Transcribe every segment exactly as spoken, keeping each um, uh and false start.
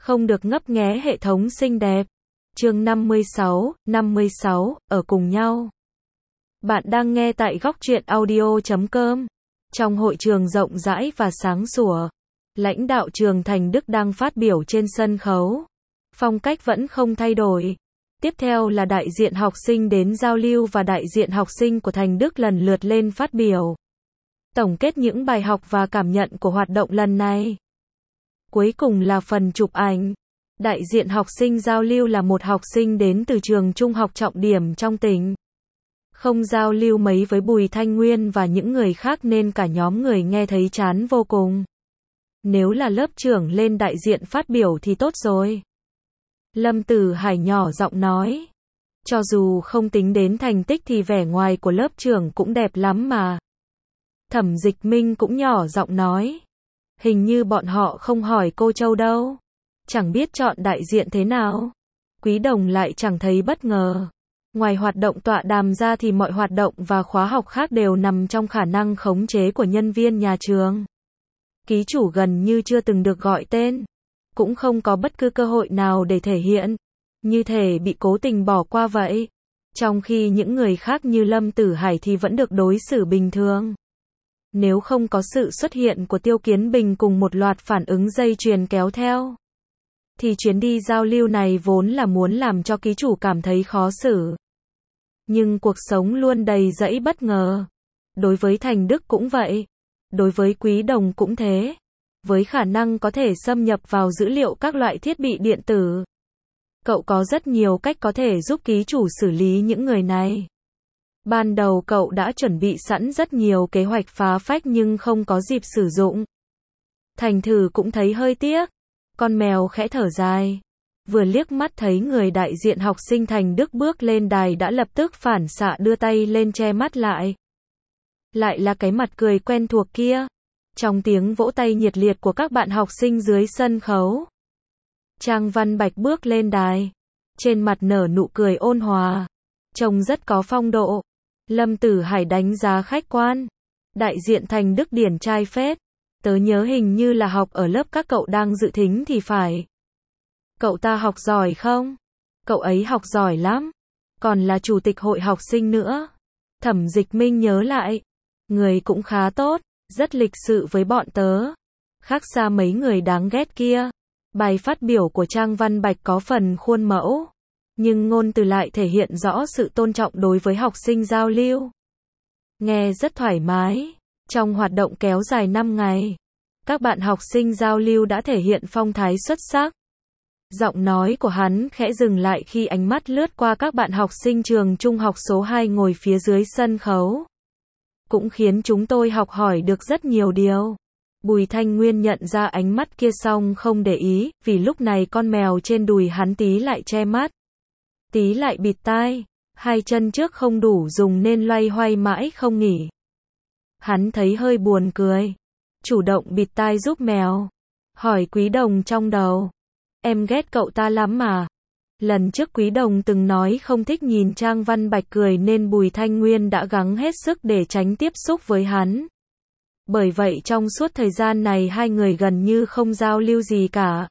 Không được ngấp nghé hệ thống xinh đẹp. Chương năm mươi sáu, năm mươi sáu, ở cùng nhau. Bạn đang nghe tại góc truyện audio chấm com. Trong hội trường rộng rãi và sáng sủa, lãnh đạo trường Thành Đức đang phát biểu trên sân khấu. Phong cách vẫn không thay đổi. Tiếp theo là đại diện học sinh đến giao lưu và đại diện học sinh của Thành Đức lần lượt lên phát biểu. Tổng kết những bài học và cảm nhận của hoạt động lần này. Cuối cùng là phần chụp ảnh. Đại diện học sinh giao lưu là một học sinh đến từ trường trung học trọng điểm trong tỉnh. Không giao lưu mấy với Bùi Thanh Nguyên và những người khác nên cả nhóm người nghe thấy chán vô cùng. Nếu là lớp trưởng lên đại diện phát biểu thì tốt rồi. Lâm Tử Hải nhỏ giọng nói. Cho dù không tính đến thành tích thì vẻ ngoài của lớp trưởng cũng đẹp lắm mà. Thẩm Dịch Minh cũng nhỏ giọng nói. Hình như bọn họ không hỏi cô Châu đâu. Chẳng biết chọn đại diện thế nào. Quý Đồng lại chẳng thấy bất ngờ. Ngoài hoạt động tọa đàm ra thì mọi hoạt động và khóa học khác đều nằm trong khả năng khống chế của nhân viên nhà trường. Ký chủ gần như chưa từng được gọi tên. Cũng không có bất cứ cơ hội nào để thể hiện. Như thể bị cố tình bỏ qua vậy. Trong khi những người khác như Lâm Tử Hải thì vẫn được đối xử bình thường. Nếu không có sự xuất hiện của Tiêu Kiến Bình cùng một loạt phản ứng dây chuyền kéo theo, thì chuyến đi giao lưu này vốn là muốn làm cho ký chủ cảm thấy khó xử. Nhưng cuộc sống luôn đầy rẫy bất ngờ. Đối với Thành Đức cũng vậy. Đối với Quý Đồng cũng thế. Với khả năng có thể xâm nhập vào dữ liệu các loại thiết bị điện tử, cậu có rất nhiều cách có thể giúp ký chủ xử lý những người này. Ban đầu cậu đã chuẩn bị sẵn rất nhiều kế hoạch phá phách nhưng không có dịp sử dụng. Thành Thử cũng thấy hơi tiếc. Con mèo khẽ thở dài. Vừa liếc mắt thấy người đại diện học sinh Thành Đức bước lên đài đã lập tức phản xạ đưa tay lên che mắt lại. Lại là cái mặt cười quen thuộc kia. Trong tiếng vỗ tay nhiệt liệt của các bạn học sinh dưới sân khấu, Trang Văn Bạch bước lên đài. Trên mặt nở nụ cười ôn hòa. Trông rất có phong độ. Lâm Tử Hải đánh giá khách quan. Đại diện Thành Đức điển trai phết. Tớ nhớ hình như là học ở lớp các cậu đang dự thính thì phải. Cậu ta học giỏi không? Cậu ấy học giỏi lắm. Còn là chủ tịch hội học sinh nữa. Thẩm Dịch Minh nhớ lại. Người cũng khá tốt. Rất lịch sự với bọn tớ. Khác xa mấy người đáng ghét kia. Bài phát biểu của Trang Văn Bạch có phần khuôn mẫu. Nhưng ngôn từ lại thể hiện rõ sự tôn trọng đối với học sinh giao lưu. Nghe rất thoải mái. Trong hoạt động kéo dài năm ngày, các bạn học sinh giao lưu đã thể hiện phong thái xuất sắc. Giọng nói của hắn khẽ dừng lại khi ánh mắt lướt qua các bạn học sinh trường trung học số hai ngồi phía dưới sân khấu. Cũng khiến chúng tôi học hỏi được rất nhiều điều. Bùi Thanh Nguyên nhận ra ánh mắt kia xong không để ý, vì lúc này con mèo trên đùi hắn tí lại che mắt. Tí lại bịt tai, hai chân trước không đủ dùng nên loay hoay mãi không nghỉ. Hắn thấy hơi buồn cười. Chủ động bịt tai giúp mèo. Hỏi Quý Đồng trong đầu. Em ghét cậu ta lắm mà. Lần trước Quý Đồng từng nói không thích nhìn Trang Văn Bạch cười nên Bùi Thanh Nguyên đã gắng hết sức để tránh tiếp xúc với hắn. Bởi vậy trong suốt thời gian này hai người gần như không giao lưu gì cả.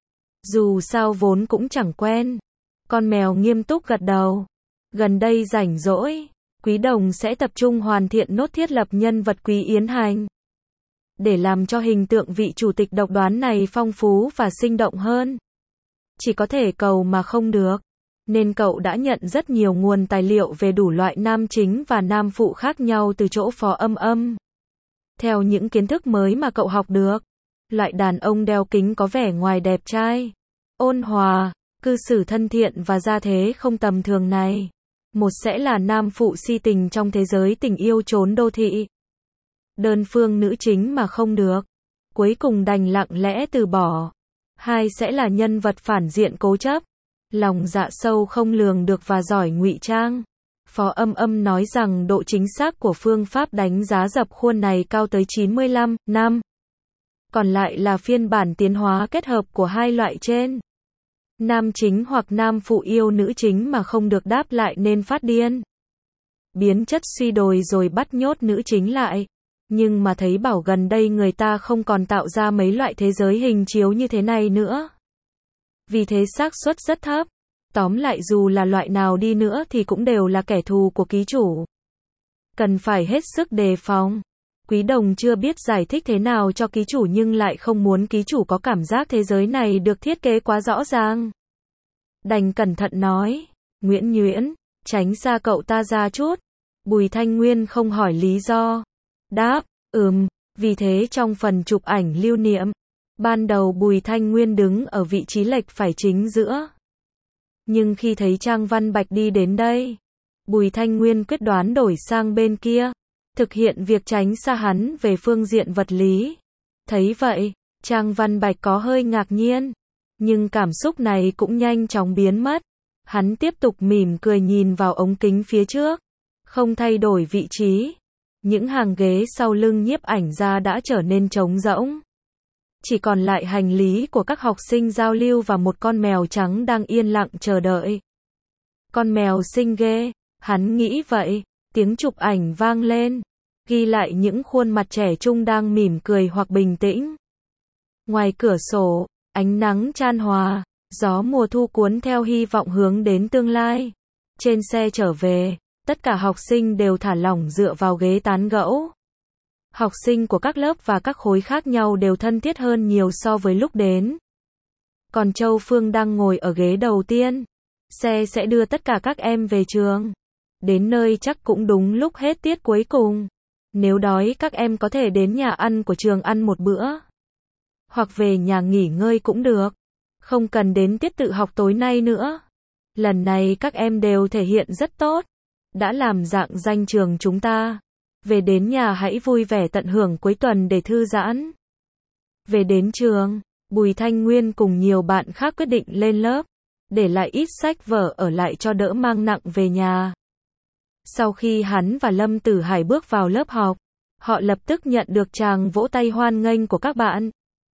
Dù sao vốn cũng chẳng quen. Con mèo nghiêm túc gật đầu. Gần đây rảnh rỗi, Quý Đồng sẽ tập trung hoàn thiện nốt thiết lập nhân vật Quý Yến Hành. Để làm cho hình tượng vị chủ tịch độc đoán này phong phú và sinh động hơn. Chỉ có thể cầu mà không được. Nên cậu đã nhận rất nhiều nguồn tài liệu về đủ loại nam chính và nam phụ khác nhau từ chỗ Phó Âm Âm. Theo những kiến thức mới mà cậu học được, loại đàn ông đeo kính có vẻ ngoài đẹp trai, ôn hòa, cư xử thân thiện và gia thế không tầm thường này. Một sẽ là nam phụ si tình trong thế giới tình yêu trốn đô thị. Đơn phương nữ chính mà không được. Cuối cùng đành lặng lẽ từ bỏ. Hai sẽ là nhân vật phản diện cố chấp. Lòng dạ sâu không lường được và giỏi ngụy trang. Phó Âm Âm nói rằng độ chính xác của phương pháp đánh giá dập khuôn này cao tới chín mươi lăm năm. Còn lại là phiên bản tiến hóa kết hợp của hai loại trên. Nam chính hoặc nam phụ yêu nữ chính mà không được đáp lại nên phát điên. Biến chất suy đồi rồi bắt nhốt nữ chính lại. Nhưng mà thấy bảo gần đây người ta không còn tạo ra mấy loại thế giới hình chiếu như thế này nữa. vì thế xác suất rất thấp. Tóm lại dù là loại nào đi nữa thì cũng đều là kẻ thù của ký chủ. Cần phải hết sức đề phòng. Quý Đồng chưa biết giải thích thế nào cho ký chủ nhưng lại không muốn ký chủ có cảm giác thế giới này được thiết kế quá rõ ràng. Đành cẩn thận nói, Nguyễn Nhuyễn, tránh xa cậu ta ra chút. Bùi Thanh Nguyên không hỏi lý do. Đáp, ừm, vì thế trong phần chụp ảnh lưu niệm, ban đầu Bùi Thanh Nguyên đứng ở vị trí lệch phải chính giữa. Nhưng khi thấy Trang Văn Bạch đi đến đây, Bùi Thanh Nguyên quyết đoán đổi sang bên kia, thực hiện việc tránh xa hắn về phương diện vật lý. Thấy vậy, Trang Văn Bạch có hơi ngạc nhiên, nhưng cảm xúc này cũng nhanh chóng biến mất. Hắn tiếp tục mỉm cười nhìn vào ống kính phía trước, không thay đổi vị trí. Những hàng ghế sau lưng nhiếp ảnh ra đã trở nên trống rỗng. Chỉ còn lại hành lý của các học sinh giao lưu và một con mèo trắng đang yên lặng chờ đợi. Con mèo xinh ghê, hắn nghĩ vậy, tiếng chụp ảnh vang lên, ghi lại những khuôn mặt trẻ trung đang mỉm cười hoặc bình tĩnh. Ngoài cửa sổ, ánh nắng chan hòa, gió mùa thu cuốn theo hy vọng hướng đến tương lai. Trên xe trở về, tất cả học sinh đều thả lỏng dựa vào ghế tán gẫu. Học sinh của các lớp và các khối khác nhau đều thân thiết hơn nhiều so với lúc đến. Còn Châu Phương đang ngồi ở ghế đầu tiên. Xe sẽ đưa tất cả các em về trường. Đến nơi chắc cũng đúng lúc hết tiết cuối cùng. Nếu đói các em có thể đến nhà ăn của trường ăn một bữa. Hoặc về nhà nghỉ ngơi cũng được. Không cần đến tiết tự học tối nay nữa. Lần này các em đều thể hiện rất tốt. Đã làm rạng danh trường chúng ta. Về đến nhà hãy vui vẻ tận hưởng cuối tuần để thư giãn. Về đến trường, Bùi Thanh Nguyên cùng nhiều bạn khác quyết định lên lớp, để lại ít sách vở ở lại cho đỡ mang nặng về nhà. Sau khi hắn và Lâm Tử Hải bước vào lớp học, họ lập tức nhận được tràng vỗ tay hoan nghênh của các bạn.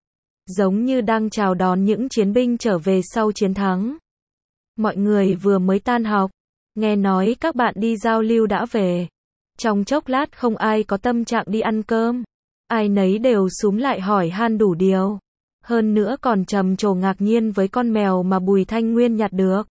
Giống như đang chào đón những chiến binh trở về sau chiến thắng. Mọi người vừa mới tan học, nghe nói các bạn đi giao lưu đã về. Trong chốc lát không ai có tâm trạng đi ăn cơm. Ai nấy đều xúm lại hỏi han đủ điều. Hơn nữa còn trầm trồ ngạc nhiên với con mèo mà Bùi Thanh Nguyên nhặt được.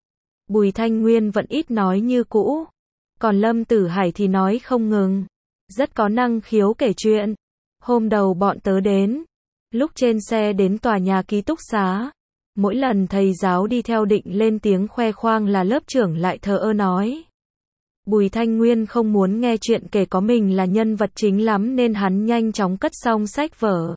Bùi Thanh Nguyên vẫn ít nói như cũ. Còn Lâm Tử Hải thì nói không ngừng. Rất có năng khiếu kể chuyện. Hôm đầu bọn tớ đến. Lúc trên xe đến tòa nhà ký túc xá. Mỗi lần thầy giáo đi theo định lên tiếng khoe khoang là lớp trưởng lại thờ ơ nói. Bùi Thanh Nguyên không muốn nghe chuyện kể có mình là nhân vật chính lắm nên hắn nhanh chóng cất xong sách vở.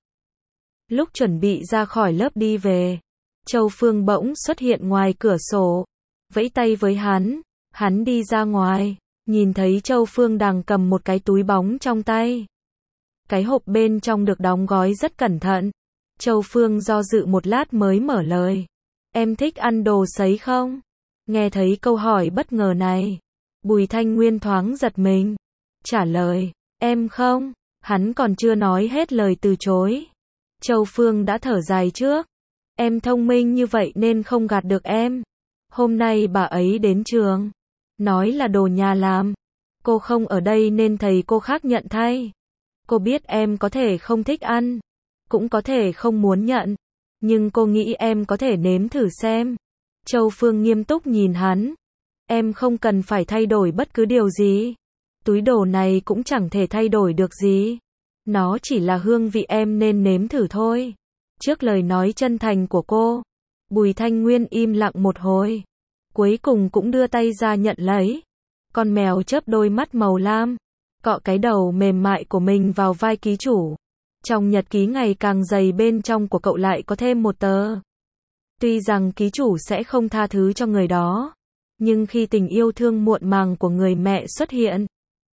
Lúc chuẩn bị ra khỏi lớp đi về, Châu Phương bỗng xuất hiện ngoài cửa sổ, vẫy tay với hắn, hắn đi ra ngoài, nhìn thấy Châu Phương đang cầm một cái túi bóng trong tay. Cái hộp bên trong được đóng gói rất cẩn thận. Châu Phương do dự một lát mới mở lời. Em thích ăn đồ sấy không? Nghe thấy câu hỏi bất ngờ này, Bùi Thanh Nguyên thoáng giật mình. Trả lời, em không. Hắn còn chưa nói hết lời từ chối. Châu Phương đã thở dài trước. Em thông minh như vậy nên không gạt được em. Hôm nay bà ấy đến trường. Nói là đồ nhà làm. Cô không ở đây nên thầy cô khác nhận thay. Cô biết em có thể không thích ăn. Cũng có thể không muốn nhận. Nhưng cô nghĩ em có thể nếm thử xem. Châu Phương nghiêm túc nhìn hắn. Em không cần phải thay đổi bất cứ điều gì. Túi đồ này cũng chẳng thể thay đổi được gì. Nó chỉ là hương vị em nên nếm thử thôi. Trước lời nói chân thành của cô, Bùi Thanh Nguyên im lặng một hồi. Cuối cùng cũng đưa tay ra nhận lấy. Con mèo chớp đôi mắt màu lam, cọ cái đầu mềm mại của mình vào vai ký chủ. Trong nhật ký ngày càng dày bên trong của cậu lại có thêm một tờ. Tuy rằng ký chủ sẽ không tha thứ cho người đó, nhưng khi tình yêu thương muộn màng của người mẹ xuất hiện,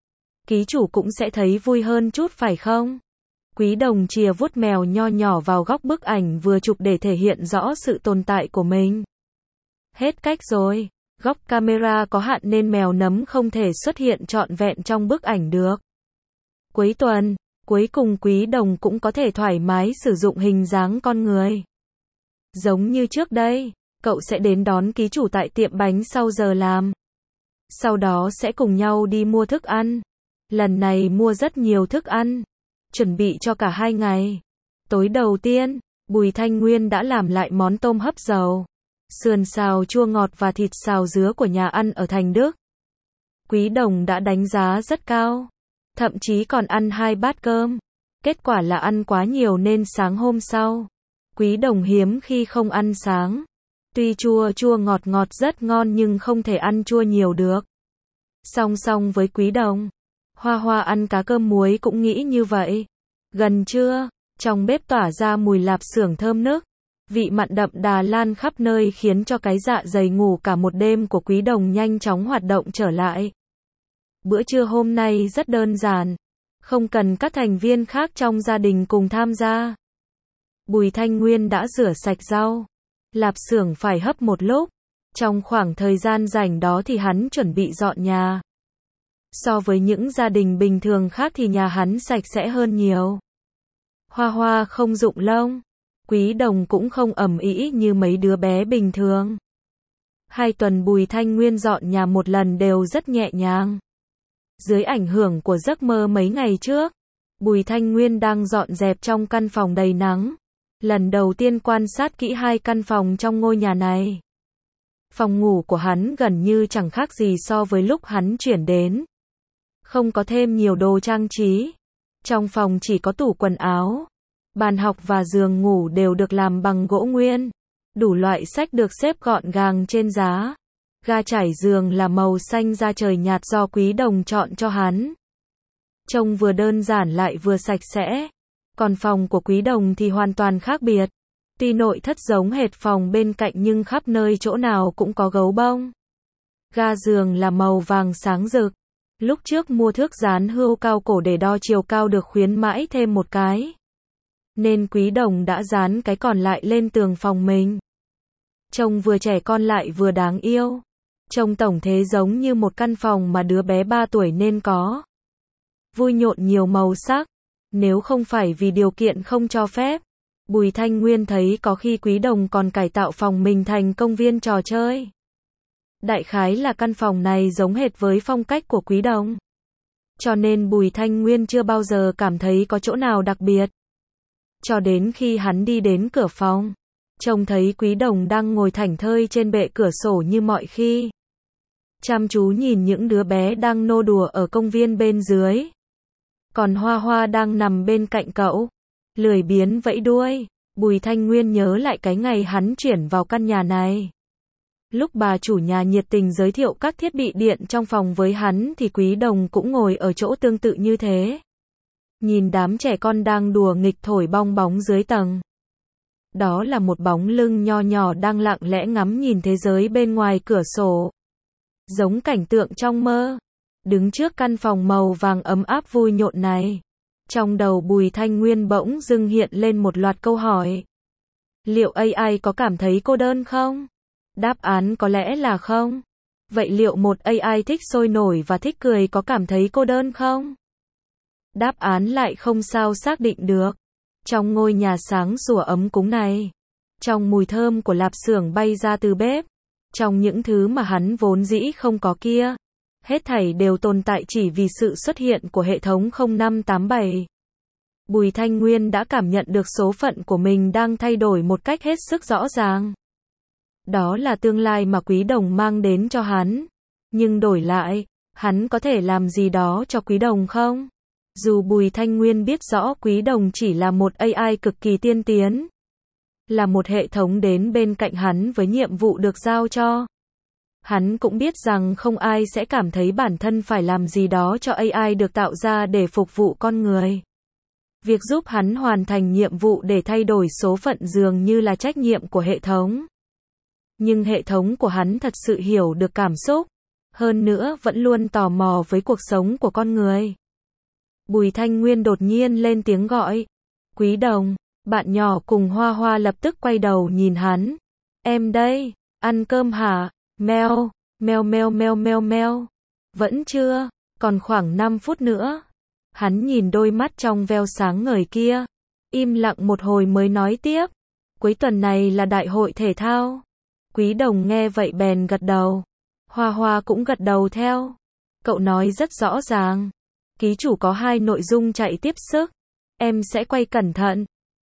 ký chủ cũng sẽ thấy vui hơn chút phải không? Quý Đồng chìa vuốt mèo nho nhỏ vào góc bức ảnh vừa chụp để thể hiện rõ sự tồn tại của mình. Hết cách rồi, góc camera có hạn nên mèo nấm không thể xuất hiện trọn vẹn trong bức ảnh được. Cuối tuần, cuối cùng Quý Đồng cũng có thể thoải mái sử dụng hình dáng con người. Giống như trước đây, cậu sẽ đến đón ký chủ tại tiệm bánh sau giờ làm. Sau đó sẽ cùng nhau đi mua thức ăn. Lần này mua rất nhiều thức ăn, chuẩn bị cho cả hai ngày. Tối đầu tiên, Bùi Thanh Nguyên đã làm lại món tôm hấp dầu, sườn xào chua ngọt và thịt xào dứa của nhà ăn ở Thành Đức. Quý Đồng đã đánh giá rất cao, thậm chí còn ăn hai bát cơm. Kết quả là ăn quá nhiều nên sáng hôm sau, Quý Đồng hiếm khi không ăn sáng. Tuy chua chua ngọt ngọt rất ngon nhưng không thể ăn chua nhiều được. Song song với Quý Đồng, Hoa Hoa ăn cá cơm muối cũng nghĩ như vậy. Gần trưa, trong bếp tỏa ra mùi lạp xưởng thơm nức, vị mặn đậm đà lan khắp nơi khiến cho cái dạ dày ngủ cả một đêm của Quý Đồng nhanh chóng hoạt động trở lại. Bữa trưa hôm nay rất đơn giản, không cần các thành viên khác trong gia đình cùng tham gia. Bùi Thanh Nguyên đã rửa sạch rau, lạp xưởng phải hấp một lúc. Trong khoảng thời gian rảnh đó thì hắn chuẩn bị dọn nhà. So với những gia đình bình thường khác thì nhà hắn sạch sẽ hơn nhiều. Hoa Hoa không rụng lông, Quý Đồng cũng không ầm ĩ như mấy đứa bé bình thường. Hai tuần Bùi Thanh Nguyên dọn nhà một lần đều rất nhẹ nhàng. Dưới ảnh hưởng của giấc mơ mấy ngày trước, Bùi Thanh Nguyên đang dọn dẹp trong căn phòng đầy nắng. Lần đầu tiên quan sát kỹ hai căn phòng trong ngôi nhà này. Phòng ngủ của hắn gần như chẳng khác gì so với lúc hắn chuyển đến. Không có thêm nhiều đồ trang trí. Trong phòng chỉ có tủ quần áo, bàn học và giường ngủ đều được làm bằng gỗ nguyên. Đủ loại sách được xếp gọn gàng trên giá. Ga trải giường là màu xanh da trời nhạt do Quý Đồng chọn cho hắn. Trông vừa đơn giản lại vừa sạch sẽ. Còn phòng của Quý Đồng thì hoàn toàn khác biệt. Tuy nội thất giống hệt phòng bên cạnh nhưng khắp nơi chỗ nào cũng có gấu bông. Ga giường là màu vàng sáng rực. Lúc trước mua thước dán hươu cao cổ để đo chiều cao được khuyến mãi thêm một cái. Nên Quý Đồng đã dán cái còn lại lên tường phòng mình. Trông vừa trẻ con lại vừa đáng yêu. Trông tổng thế giống như một căn phòng mà đứa bé ba tuổi nên có. Vui nhộn nhiều màu sắc. Nếu không phải vì điều kiện không cho phép, Bùi Thanh Nguyên thấy có khi Quý Đồng còn cải tạo phòng mình thành công viên trò chơi. Đại khái là căn phòng này giống hệt với phong cách của Quý Đồng. Cho nên Bùi Thanh Nguyên chưa bao giờ cảm thấy có chỗ nào đặc biệt. Cho đến khi hắn đi đến cửa phòng, trông thấy Quý Đồng đang ngồi thảnh thơi trên bệ cửa sổ như mọi khi. Chăm chú nhìn những đứa bé đang nô đùa ở công viên bên dưới. Còn Hoa Hoa đang nằm bên cạnh cậu, lười biếng vẫy đuôi. Bùi Thanh Nguyên nhớ lại cái ngày hắn chuyển vào căn nhà này. Lúc bà chủ nhà nhiệt tình giới thiệu các thiết bị điện trong phòng với hắn thì Quý Đồng cũng ngồi ở chỗ tương tự như thế. Nhìn đám trẻ con đang đùa nghịch thổi bong bóng dưới tầng. Đó là một bóng lưng nho nhỏ đang lặng lẽ ngắm nhìn thế giới bên ngoài cửa sổ. Giống cảnh tượng trong mơ. Đứng trước căn phòng màu vàng ấm áp vui nhộn này, trong đầu Bùi Thanh Nguyên bỗng dưng hiện lên một loạt câu hỏi. Liệu a i có cảm thấy cô đơn không? Đáp án có lẽ là không. Vậy liệu một a i thích sôi nổi và thích cười có cảm thấy cô đơn không? Đáp án lại không sao xác định được. Trong ngôi nhà sáng sủa ấm cúng này, trong mùi thơm của lạp xưởng bay ra từ bếp, trong những thứ mà hắn vốn dĩ không có kia, hết thảy đều tồn tại chỉ vì sự xuất hiện của hệ thống không năm tám bảy. Bùi Thanh Nguyên đã cảm nhận được số phận của mình đang thay đổi một cách hết sức rõ ràng. Đó là tương lai mà Quý Đồng mang đến cho hắn. Nhưng đổi lại, hắn có thể làm gì đó cho Quý Đồng không? Dù Bùi Thanh Nguyên biết rõ Quý Đồng chỉ là một a i cực kỳ tiên tiến, là một hệ thống đến bên cạnh hắn với nhiệm vụ được giao cho. Hắn cũng biết rằng không ai sẽ cảm thấy bản thân phải làm gì đó cho a i được tạo ra để phục vụ con người. Việc giúp hắn hoàn thành nhiệm vụ để thay đổi số phận dường như là trách nhiệm của hệ thống. Nhưng hệ thống của hắn thật sự hiểu được cảm xúc, hơn nữa vẫn luôn tò mò với cuộc sống của con người. Bùi Thanh Nguyên đột nhiên lên tiếng gọi. Quý Đồng, bạn nhỏ cùng Hoa Hoa lập tức quay đầu nhìn hắn. Em đây, ăn cơm hả? Meo, meo meo meo meo meo. Vẫn chưa, còn khoảng năm phút nữa. Hắn nhìn đôi mắt trong veo sáng ngời kia, im lặng một hồi mới nói tiếp. Cuối tuần này là đại hội thể thao. Quý Đồng nghe vậy bèn gật đầu. Hoa Hoa cũng gật đầu theo. Cậu nói rất rõ ràng. Ký chủ có hai nội dung chạy tiếp sức. Em sẽ quay cẩn thận.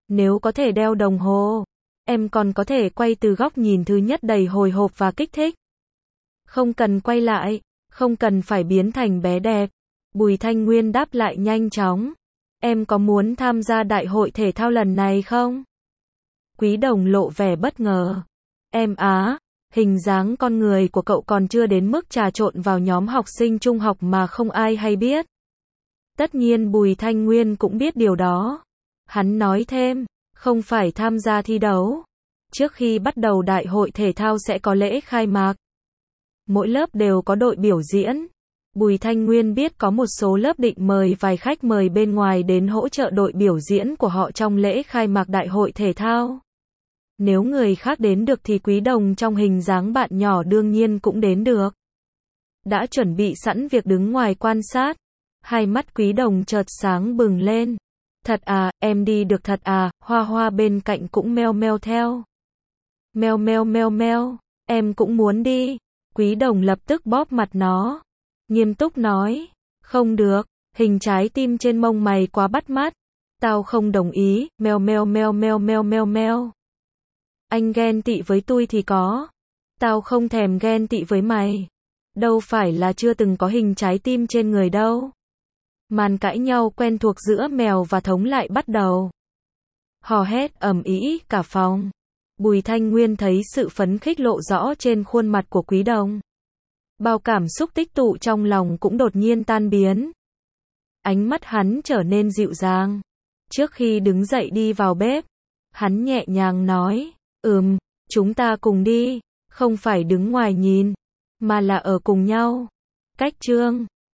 Nếu có thể đeo đồng hồ, em còn có thể quay từ góc nhìn thứ nhất đầy hồi hộp và kích thích. Không cần quay lại, không cần phải biến thành bé đẹp. Bùi Thanh Nguyên đáp lại nhanh chóng. Em có muốn tham gia đại hội thể thao lần này không? Quý Đồng lộ vẻ bất ngờ. Em á, hình dáng con người của cậu còn chưa đến mức trà trộn vào nhóm học sinh trung học mà không ai hay biết. Tất nhiên Bùi Thanh Nguyên cũng biết điều đó. Hắn nói thêm, không phải tham gia thi đấu. Trước khi bắt đầu đại hội thể thao sẽ có lễ khai mạc. Mỗi lớp đều có đội biểu diễn. Bùi Thanh Nguyên biết có một số lớp định mời vài khách mời bên ngoài đến hỗ trợ đội biểu diễn của họ trong lễ khai mạc đại hội thể thao. Nếu người khác đến được thì Quý Đồng trong hình dáng bạn nhỏ đương nhiên cũng đến được. Đã chuẩn bị sẵn việc đứng ngoài quan sát. Hai mắt Quý Đồng chợt sáng bừng lên. Thật à, em đi được thật à, Hoa Hoa bên cạnh cũng meo meo theo. Meo meo meo meo, em cũng muốn đi. Quý Đồng lập tức bóp mặt nó. Nghiêm túc nói, không được, hình trái tim trên mông mày quá bắt mắt. Tao không đồng ý, meo meo meo meo meo meo meo. Anh ghen tị với tôi thì có. Tao không thèm ghen tị với mày. Đâu phải là chưa từng có hình trái tim trên người đâu. Màn cãi nhau quen thuộc giữa mèo và thống lại bắt đầu. Hò hét ầm ĩ cả phòng. Bùi Thanh Nguyên thấy sự phấn khích lộ rõ trên khuôn mặt của Quý Đồng. Bao cảm xúc tích tụ trong lòng cũng đột nhiên tan biến. Ánh mắt hắn trở nên dịu dàng. Trước khi đứng dậy đi vào bếp, hắn nhẹ nhàng nói, ừm, chúng ta cùng đi, không phải đứng ngoài nhìn, mà là ở cùng nhau. Cách chương